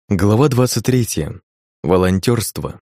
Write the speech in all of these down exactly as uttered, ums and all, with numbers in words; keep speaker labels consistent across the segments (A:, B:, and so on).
A: Глава двадцать третья. Волонтёрство.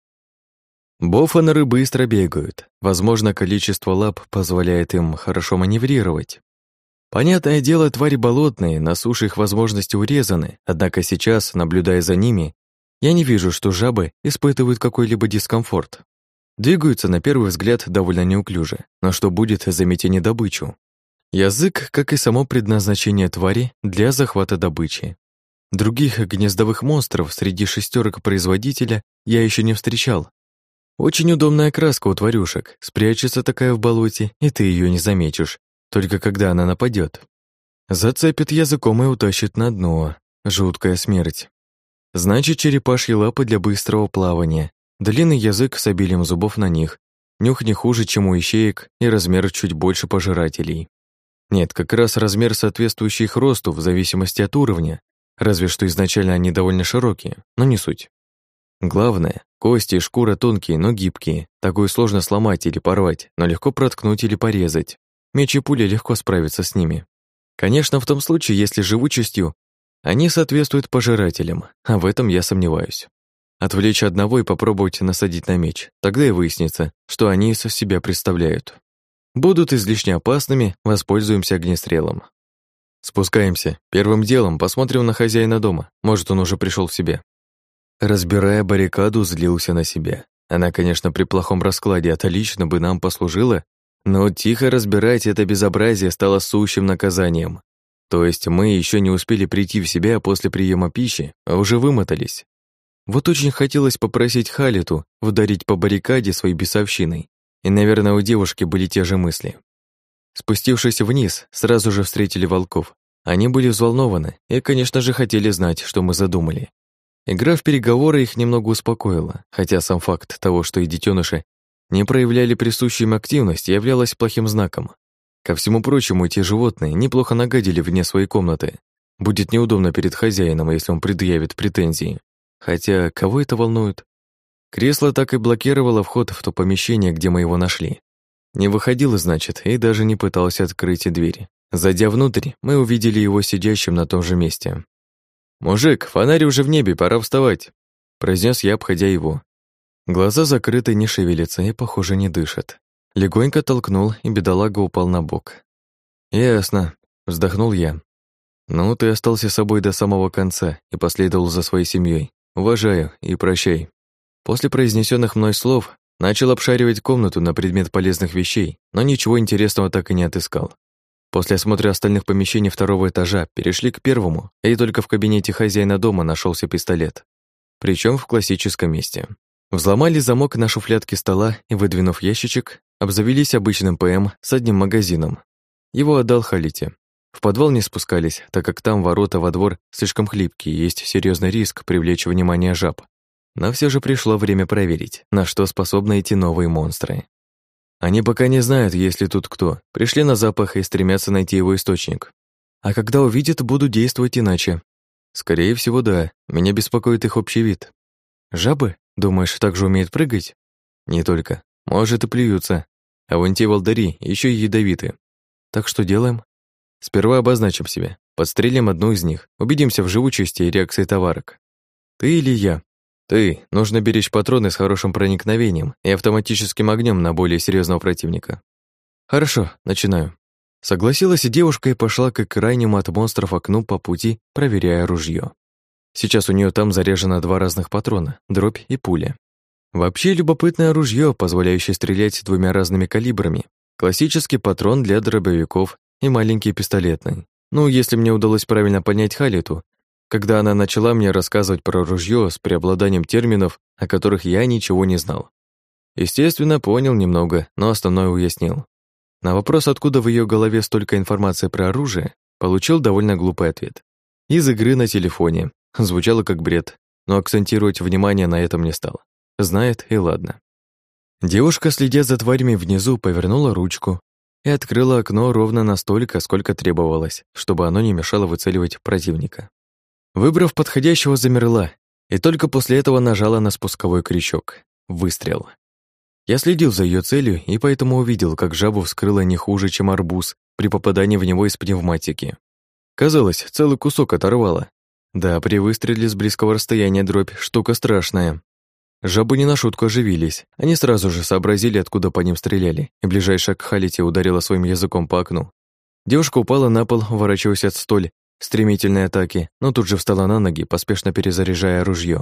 A: Бофанеры быстро бегают. Возможно, количество лап позволяет им хорошо маневрировать. Понятное дело, твари болотные, на суше их возможности урезаны, однако сейчас, наблюдая за ними, я не вижу, что жабы испытывают какой-либо дискомфорт. Двигаются, на первый взгляд, довольно неуклюже, но что будет, заметя недобычу? Язык, как и само предназначение твари, для захвата добычи. Других гнездовых монстров среди шестерок производителя я еще не встречал. Очень удобная краска у тварюшек. Спрячется такая в болоте, и ты ее не заметишь, только когда она нападет. Зацепит языком и утащит на дно. Жуткая смерть. Значит, черепашьи лапы для быстрого плавания. Длинный язык с обилием зубов на них. Нюх не хуже, чем у ищеек, и размер чуть больше пожирателей. Нет, как раз размер, соответствующий их росту, в зависимости от уровня. Разве что изначально они довольно широкие, но не суть. Главное, кости и шкура тонкие, но гибкие. Такую сложно сломать или порвать, но легко проткнуть или порезать. Меч и пуля легко справятся с ними. Конечно, в том случае, если живучестью, они соответствуют пожирателям, а в этом я сомневаюсь. Отвлечь одного и попробовать насадить на меч, тогда и выяснится, что они из себя представляют. Будут излишне опасными, воспользуемся огнестрелом. Спускаемся. Первым делом посмотрим на хозяина дома. Может, он уже пришел в себя. Разбирая баррикаду, злился на себя. Она, конечно, при плохом раскладе отлично бы нам послужила, но тихо разбирать это безобразие стало сущим наказанием. То есть мы еще не успели прийти в себя после приема пищи, а уже вымотались. Вот очень хотелось попросить Халиту ударить по баррикаде своей бесовщиной. И, наверное, у девушки были те же мысли. Спустившись вниз, сразу же встретили волков. Они были взволнованы и, конечно же, хотели знать, что мы задумали. Игра в переговоры их немного успокоила, хотя сам факт того, что и детеныши не проявляли присущую им активность, являлась плохим знаком. Ко всему прочему, эти животные неплохо нагадили вне своей комнаты. Будет неудобно перед хозяином, если он предъявит претензии. Хотя, кого это волнует? Кресло так и блокировало вход в то помещение, где мы его нашли. Не выходил, значит, и даже не пытался открыть двери. Зайдя внутрь, мы увидели его сидящим на том же месте. «Мужик, фонарь уже в небе, пора вставать», — произнес я, обходя его. Глаза закрыты, не шевелятся и, похоже, не дышат. Легонько толкнул, и бедолага упал на бок. «Ясно», — вздохнул я. «Ну, ты остался собой до самого конца и последовал за своей семьей. Уважаю и прощай». После произнесенных мной слов начал обшаривать комнату на предмет полезных вещей, но ничего интересного так и не отыскал. После осмотра остальных помещений второго этажа перешли к первому, и только в кабинете хозяина дома нашелся пистолет. Причем в классическом месте. Взломали замок на шуфлядке стола и, выдвинув ящичек, обзавелись обычным ПМ с одним магазином. Его отдал Халите. В подвал не спускались, так как там ворота во двор слишком хлипкие, есть серьезный риск привлечь внимание жаб. Но все же пришло время проверить, на что способны эти новые монстры. Они пока не знают, есть ли тут кто. Пришли на запах и стремятся найти его источник. А когда увидят, будут действовать иначе. Скорее всего, да. Меня беспокоит их общий вид. Жабы? Думаешь, так же умеют прыгать? Не только. Может, и плюются. А вон те волдыри еще и ядовиты. Так что делаем? Сперва обозначим себя. Подстрелим одну из них. Убедимся в живучести и реакции товарок. Ты или я? Ты, нужно беречь патроны с хорошим проникновением и автоматическим огнем на более серьезного противника. Хорошо, начинаю. Согласилась девушка и пошла к крайнему от монстров окну по пути, проверяя ружье. Сейчас у нее там заряжено два разных патрона, дробь и пуля. Вообще любопытное ружье, позволяющее стрелять двумя разными калибрами. Классический патрон для дробовиков и маленький пистолетный. Ну, если мне удалось правильно понять Халиту, когда она начала мне рассказывать про ружье с преобладанием терминов, о которых я ничего не знал. Естественно, понял немного, но основное уяснил. На вопрос, откуда в ее голове столько информации про оружие, получил довольно глупый ответ. Из игры на телефоне. Звучало как бред, но акцентировать внимание на этом не стал. Знает и ладно. Девушка, следя за тварями внизу, повернула ручку и открыла окно ровно настолько, сколько требовалось, чтобы оно не мешало выцеливать противника. Выбрав подходящего, замерла, и только после этого нажала на спусковой крючок. Выстрел. Я следил за ее целью и поэтому увидел, как жабу вскрыло не хуже, чем арбуз при попадании в него из пневматики. Казалось, целый кусок оторвало. Да, при выстреле с близкого расстояния дробь — штука страшная. Жабы не на шутку оживились. Они сразу же сообразили, откуда по ним стреляли, и ближайшая к Халите ударила своим языком по окну. Девушка упала на пол, уворачиваясь от столь стремительной атаки, но тут же встала на ноги, поспешно перезаряжая ружье.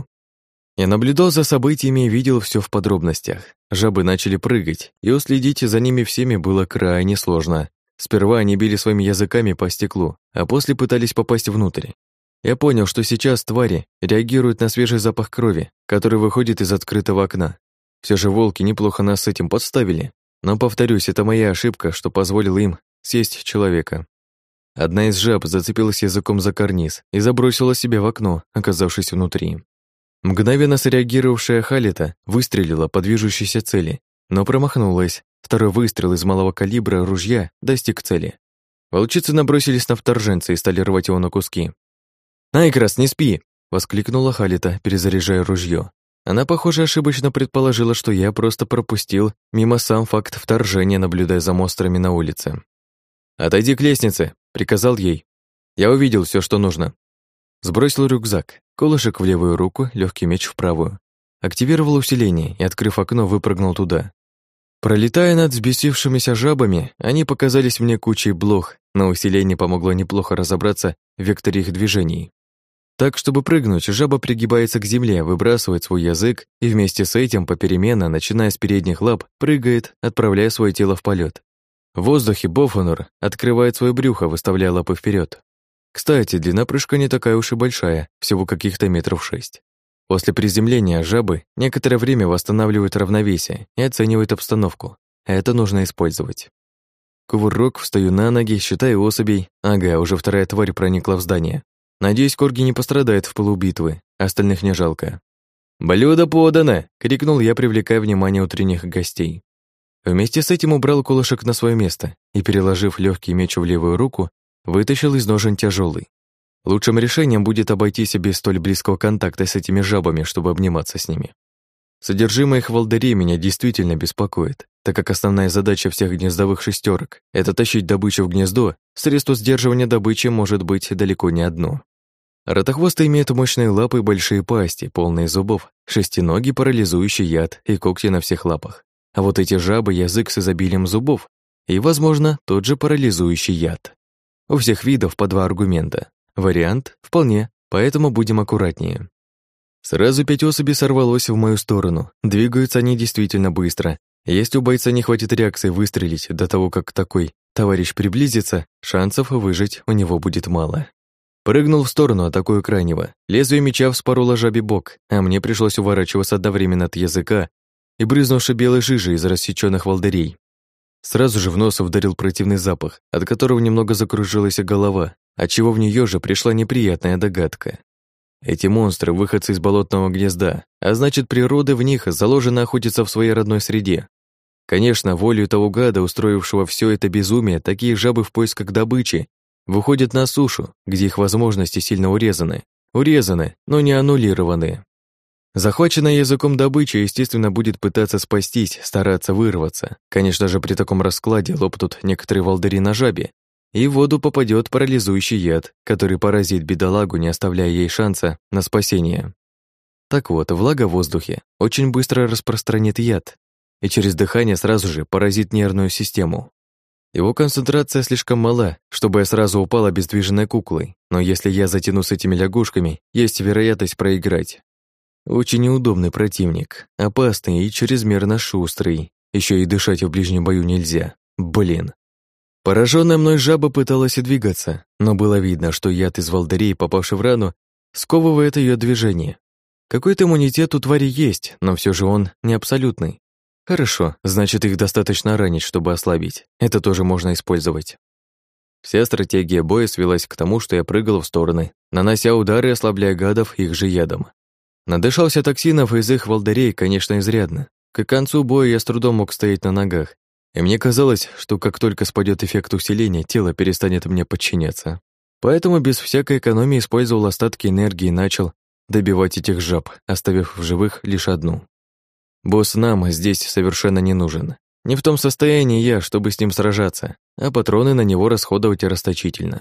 A: Я наблюдал за событиями и видел все в подробностях. Жабы начали прыгать, и уследить за ними всеми было крайне сложно. Сперва они били своими языками по стеклу, а после пытались попасть внутрь. Я понял, что сейчас твари реагируют на свежий запах крови, который выходит из открытого окна. Все же волки неплохо нас с этим подставили. Но, повторюсь, это моя ошибка, что позволила им съесть человека. Одна из жаб зацепилась языком за карниз и забросила себя в окно, оказавшись внутри. Мгновенно среагировавшая Халита выстрелила по движущейся цели, но промахнулась. Второй выстрел из малого калибра ружья достиг цели. Волчицы набросились на вторженца и стали рвать его на куски. «Найкрас, не спи!» — воскликнула Халита, перезаряжая ружье. Она, похоже, ошибочно предположила, что я просто пропустил мимо сам факт вторжения, наблюдая за монстрами на улице. «Отойди к лестнице!» — приказал ей. «Я увидел все, что нужно». Сбросил рюкзак, колышек в левую руку, легкий меч в правую. Активировал усиление и, открыв окно, выпрыгнул туда. Пролетая над взбесившимися жабами, они показались мне кучей блох, но усиление помогло неплохо разобраться в векторе их движений. Так, чтобы прыгнуть, жаба пригибается к земле, выбрасывает свой язык и вместе с этим попеременно, начиная с передних лап, прыгает, отправляя свое тело в полет. В воздухе Бофанур открывает свое брюхо, выставляя лапы вперед. Кстати, длина прыжка не такая уж и большая, всего каких-то метров шесть. После приземления жабы некоторое время восстанавливают равновесие и оценивают обстановку. Это нужно использовать. Кувырок, встаю на ноги, считаю особей. Ага, уже вторая тварь проникла в здание. Надеюсь, корги не пострадает в пылу битвы, остальных не жалко. «Блюдо подано!» — крикнул я, привлекая внимание утренних гостей. Вместе с этим убрал колышек на свое место и, переложив легкий меч в левую руку, вытащил из ножен тяжелый. Лучшим решением будет обойтись без столь близкого контакта с этими жабами, чтобы обниматься с ними. Содержимое их волдырей меня действительно беспокоит, так как основная задача всех гнездовых шестерок — это тащить добычу в гнездо, средство сдерживания добычи может быть далеко не одно. Ротохвосты имеют мощные лапы и большие пасти, полные зубов, шестиногий парализующий яд и когти на всех лапах. А вот эти жабы — язык с изобилием зубов и, возможно, тот же парализующий яд. У всех видов по два аргумента. Вариант вполне, поэтому будем аккуратнее. Сразу пять особей сорвалось в мою сторону. Двигаются они действительно быстро. Если у бойца не хватит реакции выстрелить до того, как такой товарищ приблизится, шансов выжить у него будет мало. Прыгнул в сторону, атакую крайнего. Лезвие меча вспороло жабе бок, а мне пришлось уворачиваться одновременно от языка и брызнувшей белой жижи из рассечённых волдырей. Сразу же в нос ударил противный запах, от которого немного закружилась голова, отчего в неё же пришла неприятная догадка. Эти монстры — выходцы из болотного гнезда, а значит, природа в них заложена охотиться в своей родной среде. Конечно, волею того гада, устроившего все это безумие, такие жабы в поисках добычи выходят на сушу, где их возможности сильно урезаны. Урезаны, но не аннулированы. Захваченная языком добыча, естественно, будет пытаться спастись, стараться вырваться. Конечно же, при таком раскладе лопнут некоторые волдыри на жабе, и в воду попадет парализующий яд, который поразит бедолагу, не оставляя ей шанса на спасение. Так вот, влага в воздухе очень быстро распространит яд, и через дыхание сразу же поразит нервную систему. Его концентрация слишком мала, чтобы я сразу упал обездвиженной куклой, но если я затяну с этими лягушками, есть вероятность проиграть. Очень неудобный противник, опасный и чрезмерно шустрый, еще и дышать в ближнем бою нельзя. Блин. Пораженная мной жаба пыталась и двигаться, но было видно, что яд из волдырей, попавший в рану, сковывает ее движение. Какой-то иммунитет у твари есть, но все же он не абсолютный. Хорошо, значит, их достаточно ранить, чтобы ослабить. Это тоже можно использовать. Вся стратегия боя свелась к тому, что я прыгал в стороны, нанося удары и ослабляя гадов их же ядом. Надышался токсинов из их волдырей, конечно, изрядно. К концу боя я с трудом мог стоять на ногах, и мне казалось, что как только спадет эффект усиления, тело перестанет мне подчиняться. Поэтому без всякой экономии использовал остатки энергии и начал добивать этих жаб, оставив в живых лишь одну. Босс нам здесь совершенно не нужен. Не в том состоянии я, чтобы с ним сражаться, а патроны на него расходовать расточительно.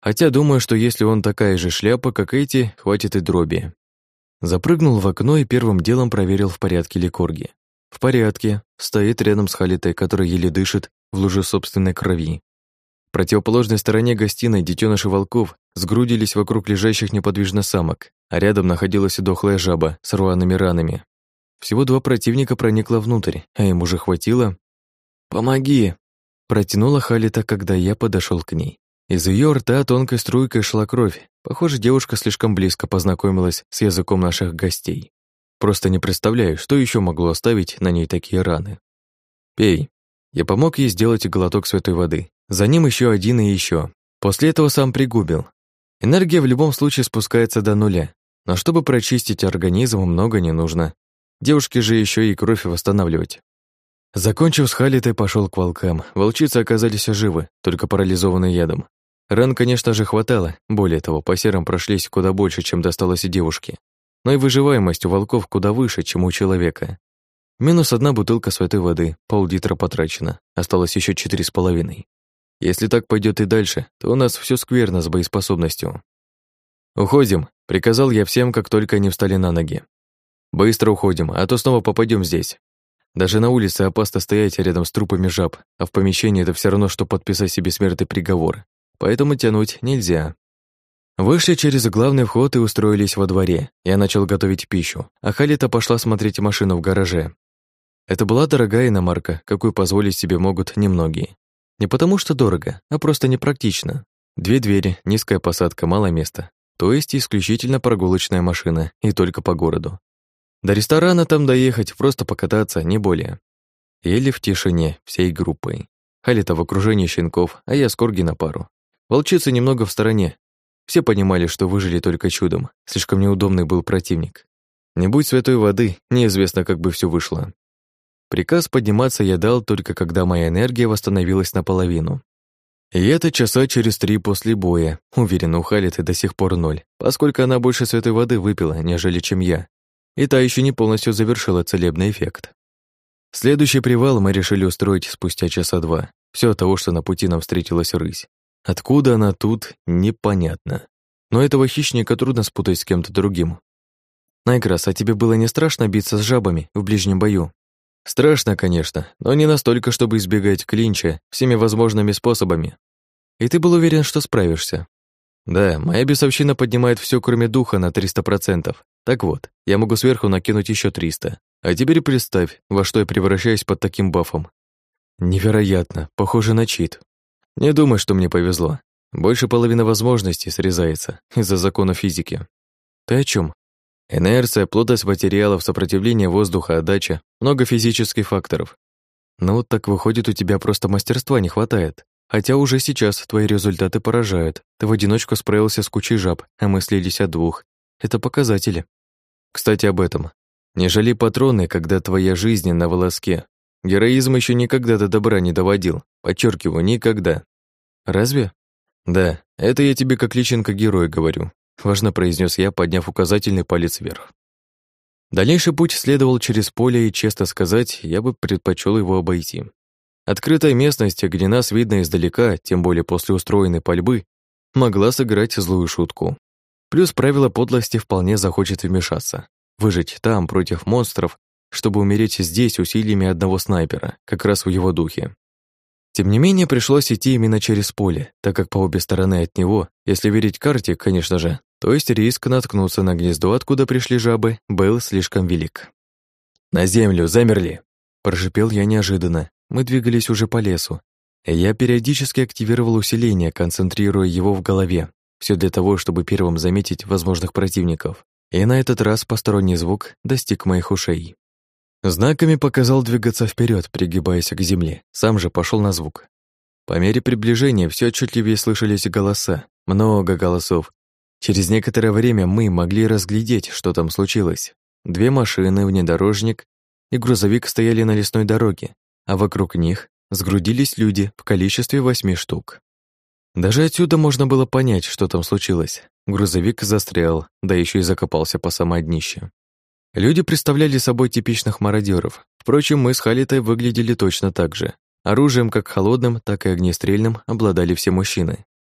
A: Хотя думаю, что если он такая же шляпа, как эти, хватит и дроби. Запрыгнул в окно и первым делом проверил, в порядке ли корги. В порядке. Стоит рядом с Халитой, которая еле дышит в луже собственной крови. В противоположной стороне гостиной детеныши волков сгрудились вокруг лежащих неподвижно самок, а рядом находилась и дохлая жаба с рваными ранами. Всего два противника проникло внутрь, а им уже хватило. «Помоги!» — протянула Халита, когда я подошел к ней. Из ее рта тонкой струйкой шла кровь. Похоже, девушка слишком близко познакомилась с языком наших гостей. Просто не представляю, что еще могло оставить на ней такие раны. «Пей». Я помог ей сделать глоток святой воды. За ним еще один и еще. После этого сам пригубил. Энергия в любом случае спускается до нуля. Но чтобы прочистить организм, много не нужно. Девушке же еще и кровь восстанавливать. Закончив с Халитой, пошел к волкам. Волчицы оказались живы, только парализованы ядом. Ран, конечно же, хватало. Более того, по серам прошлись куда больше, чем досталось и девушке. Но и выживаемость у волков куда выше, чем у человека. Минус одна бутылка святой воды, пол-литра потрачено. Осталось еще четыре с половиной. Если так пойдет и дальше, то у нас все скверно с боеспособностью. «Уходим», — приказал я всем, как только они встали на ноги. «Быстро уходим, а то снова попадем здесь. Даже на улице опасно стоять рядом с трупами жаб, а в помещении это все равно, что подписать себе смертный приговор. Поэтому тянуть нельзя». Вышли через главный вход и устроились во дворе. Я начал готовить пищу, а Халита пошла смотреть машину в гараже. Это была дорогая иномарка, какую позволить себе могут немногие. Не потому что дорого, а просто непрактично. Две двери, низкая посадка, мало места. То есть исключительно прогулочная машина, и только по городу. До ресторана там доехать, просто покататься, не более. Ели в тишине, всей группой. Халита в окружении щенков, а я с корги на пару. Волчицы немного в стороне. Все понимали, что выжили только чудом. Слишком неудобный был противник. Не будь святой воды, неизвестно, как бы все вышло. Приказ подниматься я дал только когда моя энергия восстановилась наполовину. И это часа через три после боя. Уверен, у Халиты до сих пор ноль, поскольку она больше святой воды выпила, нежели чем я. И та еще не полностью завершила целебный эффект. Следующий привал мы решили устроить спустя часа два. Все от того, что на пути нам встретилась рысь. Откуда она тут, непонятно. Но этого хищника трудно спутать с кем-то другим. Найграс, а тебе было не страшно биться с жабами в ближнем бою? Страшно, конечно, но не настолько, чтобы избегать клинча всеми возможными способами. И ты был уверен, что справишься? Да, моя бесовщина поднимает все, кроме духа, на триста процентов. Так вот, я могу сверху накинуть еще триста. А теперь представь, во что я превращаюсь под таким бафом. Невероятно, похоже на чит. Не думай, что мне повезло. Больше половины возможностей срезается из-за закона физики. Ты о чем? Инерция, плотность материалов, сопротивление воздуха, отдача, много физических факторов. Ну, так выходит, у тебя просто мастерства не хватает. Хотя уже сейчас твои результаты поражают. Ты в одиночку справился с кучей жаб, а мы слились от двух. Это показатели. Кстати, об этом. Не жали патроны, когда твоя жизнь на волоске. Героизм еще никогда до добра не доводил. Подчеркиваю, никогда. Разве? Да, это я тебе как личинка героя говорю. Важно произнес я, подняв указательный палец вверх. Дальнейший путь следовал через поле, и, честно сказать, я бы предпочел его обойти. Открытая местность, где нас видно издалека, тем более после устроенной пальбы, могла сыграть злую шутку. Плюс правило подлости вполне захочет вмешаться. Выжить там, против монстров, чтобы умереть здесь усилиями одного снайпера, как раз в его духе. Тем не менее, пришлось идти именно через поле, так как по обе стороны от него, если верить карте, конечно же, то есть риск наткнуться на гнездо, откуда пришли жабы, был слишком велик. «На землю, замерли!» – прошипел я неожиданно. Мы двигались уже по лесу. Я периодически активировал усиление, концентрируя его в голове. Все для того, чтобы первым заметить возможных противников. И на этот раз посторонний звук достиг моих ушей. Знаками показал двигаться вперед, пригибаясь к земле. Сам же пошел на звук. По мере приближения все отчетливее слышались голоса. Много голосов. Через некоторое время мы могли разглядеть, что там случилось. Две машины, внедорожник и грузовик стояли на лесной дороге, а вокруг них сгрудились люди в количестве восьми штук. Даже отсюда можно было понять, что там случилось. Грузовик застрял, да еще и закопался по самое днище. Люди представляли собой типичных мародеров. Впрочем, мы с Халитой выглядели точно так же. Оружием как холодным, так и огнестрельным обладали все мужчины.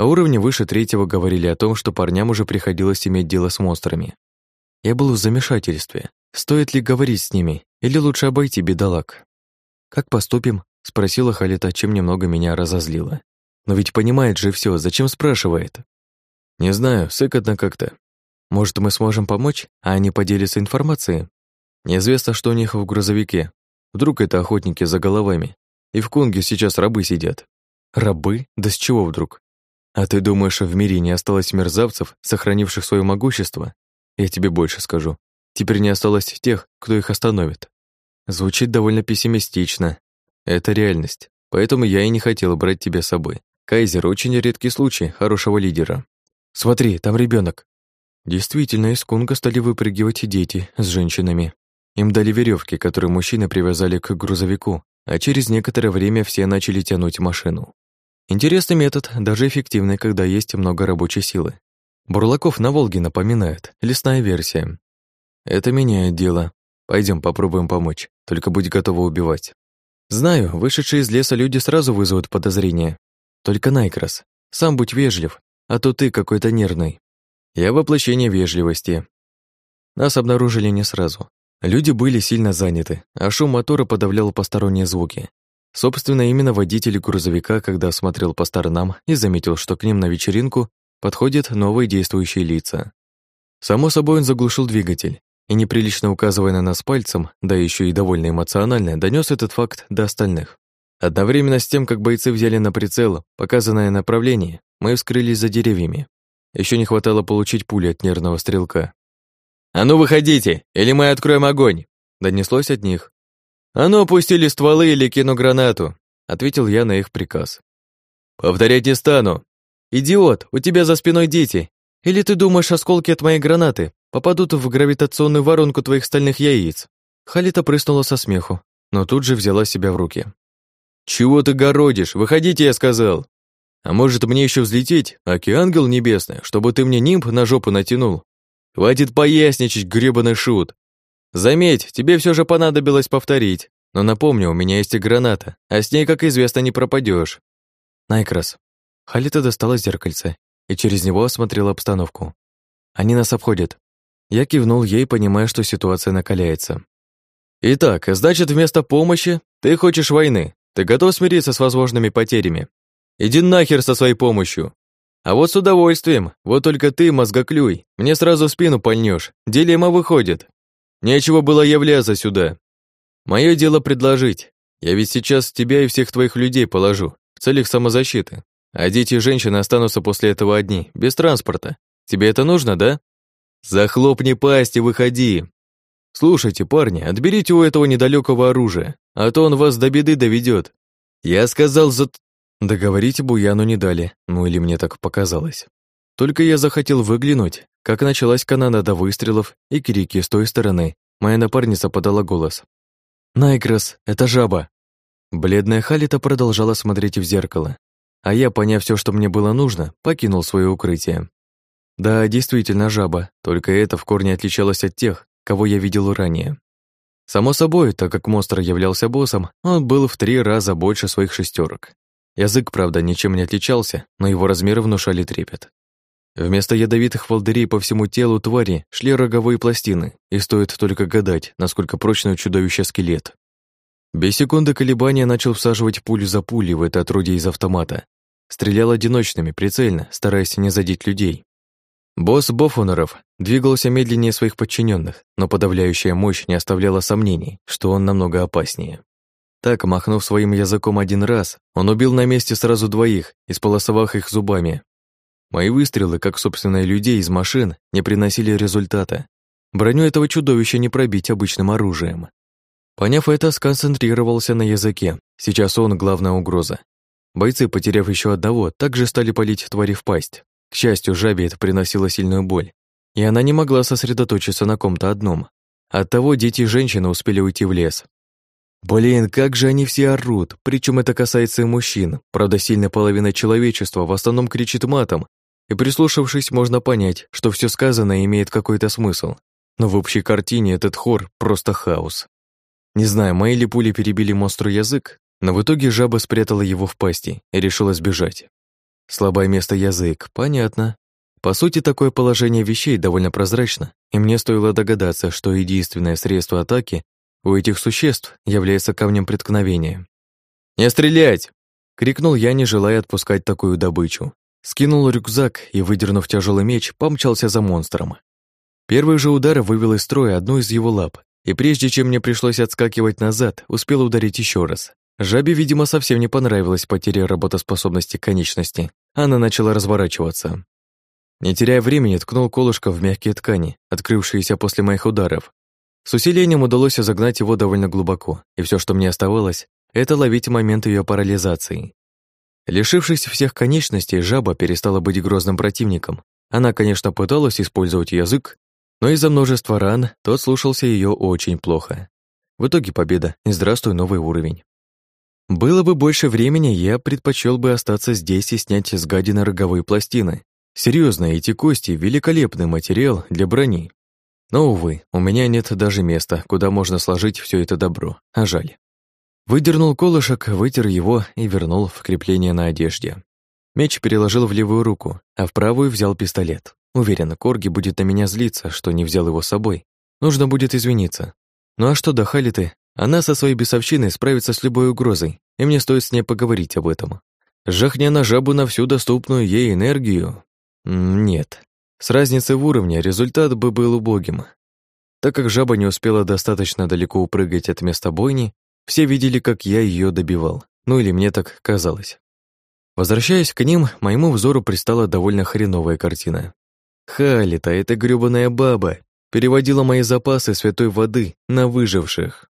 A: а уровни выше третьего говорили о том, что парням уже приходилось иметь дело с монстрами. Я был в замешательстве. Стоит ли говорить с ними, или лучше обойти бедолаг? «Как поступим?» — спросила Халита, чем немного меня разозлила. «Но ведь понимает же все, зачем спрашивает?» «Не знаю, сыкотно как-то. Может, мы сможем помочь, а они поделятся информацией? Неизвестно, что у них в грузовике. Вдруг это охотники за головами. И в Кунге сейчас рабы сидят». «Рабы? Да с чего вдруг? А ты думаешь, в мире не осталось мерзавцев, сохранивших свое могущество? Я тебе больше скажу. Теперь не осталось тех, кто их остановит». Звучит довольно пессимистично. Это реальность. Поэтому я и не хотел брать тебя с собой. Кайзер — очень редкий случай хорошего лидера. Смотри, там ребенок. Действительно, из Кунга стали выпрыгивать дети с женщинами. Им дали веревки, которые мужчины привязали к грузовику, а через некоторое время все начали тянуть машину. Интересный метод, даже эффективный, когда есть много рабочей силы. Бурлаков на Волге напоминает, лесная версия. Это меняет дело. Пойдем, попробуем помочь, только будь готова убивать. Знаю, вышедшие из леса люди сразу вызовут подозрения. Только Найкрас, сам будь вежлив, а то ты какой-то нервный. Я воплощение вежливости. Нас обнаружили не сразу. Люди были сильно заняты, а шум мотора подавлял посторонние звуки. Собственно, именно водитель грузовика, когда смотрел по сторонам и заметил, что к ним на вечеринку подходят новые действующие лица. Само собой, он заглушил двигатель и, неприлично указывая на нас пальцем, да еще и довольно эмоционально, донес этот факт до остальных. Одновременно с тем, как бойцы взяли на прицел показанное направление, мы вскрылись за деревьями. Еще не хватало получить пули от нервного стрелка. «А ну выходите, или мы откроем огонь!» донеслось от них. «А ну опустили стволы или кину гранату!» ответил я на их приказ. «Повторять не стану!» «Идиот, у тебя за спиной дети! Или ты думаешь, осколки от моей гранаты попадут в гравитационную воронку твоих стальных яиц?» Халита прыснула со смеху, но тут же взяла себя в руки. «Чего ты городишь? Выходите, я сказал! А может, мне еще взлететь, аки-ангел небесный, чтобы ты мне нимб на жопу натянул? Хватит поясничать, гребаный шут! Заметь, тебе все же понадобилось повторить, но напомню, у меня есть и граната, а с ней, как известно, не пропадешь. Найкрас». Халита достала зеркальце и через него осмотрела обстановку. «Они нас обходят». Я кивнул ей, понимая, что ситуация накаляется. «Итак, значит, вместо помощи ты хочешь войны. Ты готов смириться с возможными потерями? Иди нахер со своей помощью. А вот с удовольствием, вот только ты, мозгоклюй, мне сразу в спину пальнешь, дилемма выходит. Нечего было являться сюда. Мое дело предложить. Я ведь сейчас тебя и всех твоих людей положу, в целях самозащиты. А дети и женщины останутся после этого одни, без транспорта. Тебе это нужно, да? Захлопни пасть и выходи. Слушайте, парни, отберите у этого недалекого оружия, а то он вас до беды доведет. Я сказал за... Договорить Буяну не дали, ну или мне так показалось. Только я захотел выглянуть, как началась канонада выстрелов и крики с той стороны. Моя напарница подала голос. «Найкрас, это жаба!» Бледная Халита продолжала смотреть в зеркало, а я, поняв все, что мне было нужно, покинул свое укрытие. Да, действительно жаба, только это в корне отличалось от тех, кого я видел ранее. Само собой, так как монстр являлся боссом, он был в три раза больше своих шестерок. Язык, правда, ничем не отличался, но его размеры внушали трепет. Вместо ядовитых волдырей по всему телу твари шли роговые пластины, и стоит только гадать, насколько прочный у чудовища скелет. Без секунды колебания начал всаживать пулю за пулей в это отродье из автомата. Стрелял одиночными, прицельно, стараясь не задеть людей. Босс Бофонеров двигался медленнее своих подчиненных, но подавляющая мощь не оставляла сомнений, что он намного опаснее. Так, махнув своим языком один раз, он убил на месте сразу двоих, исполосовав их зубами. Мои выстрелы, как, собственно, и людей из машин, не приносили результата. Броню этого чудовища не пробить обычным оружием. Поняв это, сконцентрировался на языке. Сейчас он главная угроза. Бойцы, потеряв еще одного, также стали палить твари в пасть. К счастью, жабе это приносило сильную боль, и она не могла сосредоточиться на ком-то одном. Оттого дети и женщины успели уйти в лес. Блин, как же они все орут, причем это касается и мужчин. Правда, сильная половина человечества в основном кричит матом, и прислушавшись, можно понять, что все сказанное имеет какой-то смысл. Но в общей картине этот хор просто хаос. Не знаю, мои ли пули перебили монстру язык, но в итоге жаба спрятала его в пасти и решила сбежать. Слабое место язык, понятно. По сути, такое положение вещей довольно прозрачно, и мне стоило догадаться, что единственное средство атаки у этих существ является камнем преткновения. «Не стрелять!» — крикнул я, не желая отпускать такую добычу. Скинул рюкзак и, выдернув тяжелый меч, помчался за монстром. Первый же удар вывел из строя одну из его лап, и прежде чем мне пришлось отскакивать назад, успел ударить еще раз. Жабе, видимо, совсем не понравилась потеря работоспособности конечности. Она начала разворачиваться. Не теряя времени, ткнул колышко в мягкие ткани, открывшиеся после моих ударов. С усилением удалось загнать его довольно глубоко, и все, что мне оставалось, это ловить момент ее парализации. Лишившись всех конечностей, жаба перестала быть грозным противником. Она, конечно, пыталась использовать язык, но из-за множества ран тот слушался ее очень плохо. В итоге победа, и здравствуй, новый уровень. Было бы больше времени, я предпочел бы остаться здесь и снять с гадины роговые пластины. Серьезно, эти кости — великолепный материал для брони. Но, увы, у меня нет даже места, куда можно сложить все это добро, а жаль. Выдернул колышек, вытер его и вернул в крепление на одежде. Меч переложил в левую руку, а в правую взял пистолет. Уверен, Корги будет на меня злиться, что не взял его с собой. Нужно будет извиниться. Ну а что до Халиты? Она со своей бесовщиной справится с любой угрозой, и мне стоит с ней поговорить об этом. Жахня на жабу на всю доступную ей энергию? Нет. С разницей в уровне результат бы был убогим. Так как жаба не успела достаточно далеко упрыгать от места бойни, все видели, как я ее добивал. Ну или мне так казалось. Возвращаясь к ним, моему взору пристала довольно хреновая картина. Халита, эта грёбаная баба, переводила мои запасы святой воды на выживших.